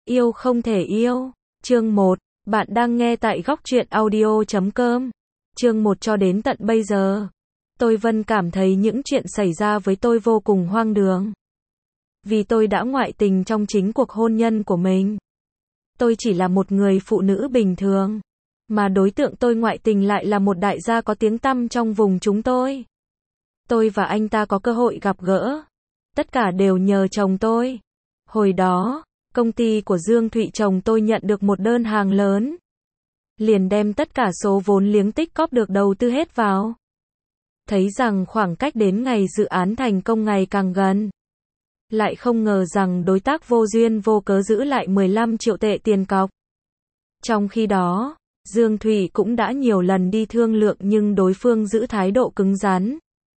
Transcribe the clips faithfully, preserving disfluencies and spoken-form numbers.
Yêu không thể yêu. Chương một. Bạn đang nghe tại góc truyện audio chấm com. Chương một. Cho đến tận bây giờ, tôi vẫn cảm thấy những chuyện xảy ra với tôi vô cùng hoang đường. Vì tôi đã ngoại tình trong chính cuộc hôn nhân của mình. Tôi chỉ là một người phụ nữ bình thường, mà đối tượng tôi ngoại tình lại là một đại gia có tiếng tăm trong vùng chúng tôi. Tôi và anh ta có cơ hội gặp gỡ. Tất cả đều nhờ chồng tôi. Hồi đó, công ty của Dương Thụy chồng tôi nhận được một đơn hàng lớn. Liền đem tất cả số vốn liếng tích cóp được đầu tư hết vào. Thấy rằng khoảng cách đến ngày dự án thành công ngày càng gần. Lại không ngờ rằng đối tác vô duyên vô cớ giữ lại mười lăm triệu tệ tiền cọc. Trong khi đó, Dương Thụy cũng đã nhiều lần đi thương lượng nhưng đối phương giữ thái độ cứng rắn.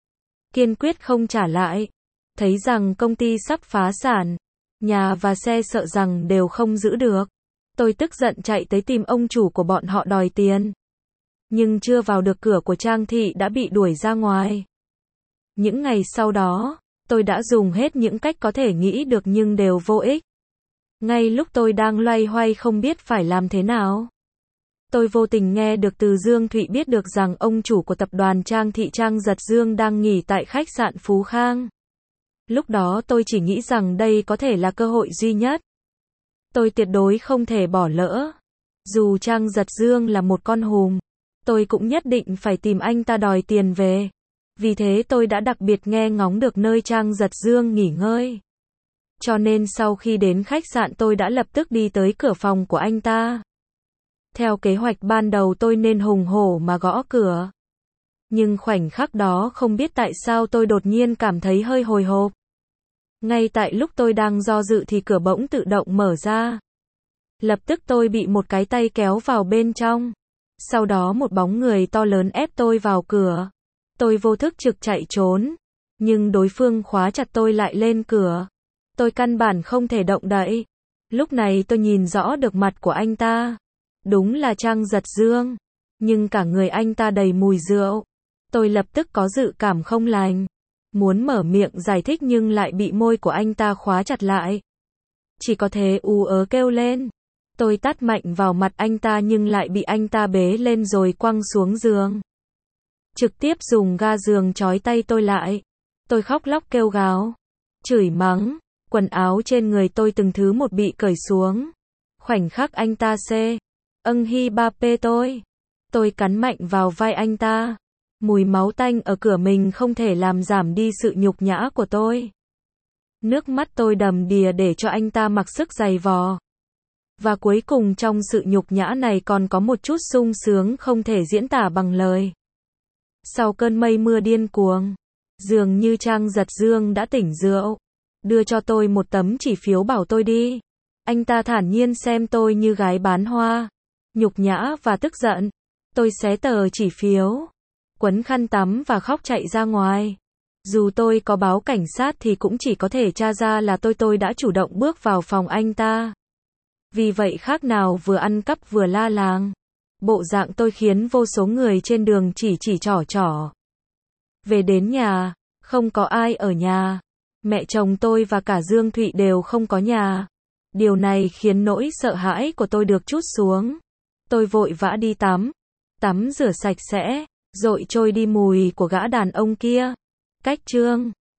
Kiên quyết không trả lại. Thấy rằng công ty sắp phá sản, nhà và xe sợ rằng đều không giữ được. Tôi tức giận chạy tới tìm ông chủ của bọn họ đòi tiền. Nhưng chưa vào được cửa của Trang Thị đã bị đuổi ra ngoài. Những ngày sau đó, tôi đã dùng hết những cách có thể nghĩ được nhưng đều vô ích. Ngay lúc tôi đang loay hoay không biết phải làm thế nào, tôi vô tình nghe được từ Dương Thụy biết được rằng ông chủ của tập đoàn Trang Thị Trang Giật Dương đang nghỉ tại khách sạn Phú Khang. Lúc đó tôi chỉ nghĩ rằng đây có thể là cơ hội duy nhất. Tôi tuyệt đối không thể bỏ lỡ. Dù Trang Giật Dương là một con hùm, tôi cũng nhất định phải tìm anh ta đòi tiền về. Vì thế tôi đã đặc biệt nghe ngóng được nơi Trang Giật Dương nghỉ ngơi. Cho nên sau khi đến khách sạn tôi đã lập tức đi tới cửa phòng của anh ta. Theo kế hoạch ban đầu tôi nên hùng hổ mà gõ cửa. Nhưng khoảnh khắc đó không biết tại sao tôi đột nhiên cảm thấy hơi hồi hộp. Ngay tại lúc tôi đang do dự thì cửa bỗng tự động mở ra. Lập tức tôi bị một cái tay kéo vào bên trong. Sau đó một bóng người to lớn ép tôi vào cửa. Tôi vô thức trực chạy trốn. Nhưng đối phương khóa chặt tôi lại lên cửa. Tôi căn bản không thể động đậy. Lúc này tôi nhìn rõ được mặt của anh ta. Đúng là Trang Giật Dương. Nhưng cả người anh ta đầy mùi rượu. Tôi lập tức có dự cảm không lành. Muốn mở miệng giải thích nhưng lại bị môi của anh ta khóa chặt lại. Chỉ có thể ú ớ kêu lên. Tôi tát mạnh vào mặt anh ta nhưng lại bị anh ta bế lên rồi quăng xuống giường. Trực tiếp dùng ga giường trói tay tôi lại. Tôi khóc lóc kêu gào. Chửi mắng. Quần áo trên người tôi từng thứ một bị cởi xuống. Khoảnh khắc anh ta xê. Âng hi ba pê tôi. Tôi cắn mạnh vào vai anh ta. Mùi máu tanh ở cửa mình không thể làm giảm đi sự nhục nhã của tôi. Nước mắt tôi đầm đìa để cho anh ta mặc sức giày vò. Và cuối cùng trong sự nhục nhã này còn có một chút sung sướng không thể diễn tả bằng lời. Sau cơn mây mưa điên cuồng, dường như Trang Giật Dương đã tỉnh rượu, đưa cho tôi một tấm chỉ phiếu bảo tôi đi. Anh ta thản nhiên xem tôi như gái bán hoa. Nhục nhã và tức giận, tôi xé tờ chỉ phiếu, quấn khăn tắm và khóc chạy ra ngoài. Dù tôi có báo cảnh sát thì cũng chỉ có thể tra ra là tôi tôi đã chủ động bước vào phòng anh ta. Vì vậy khác nào vừa ăn cắp vừa la làng. Bộ dạng tôi khiến vô số người trên đường chỉ chỉ trỏ trỏ. Về đến nhà, không có ai ở nhà. Mẹ chồng tôi và cả Dương Thụy đều không có nhà. Điều này khiến nỗi sợ hãi của tôi được trút xuống. Tôi vội vã đi tắm. Tắm rửa sạch sẽ, dội trôi đi mùi của gã đàn ông kia. Cách chương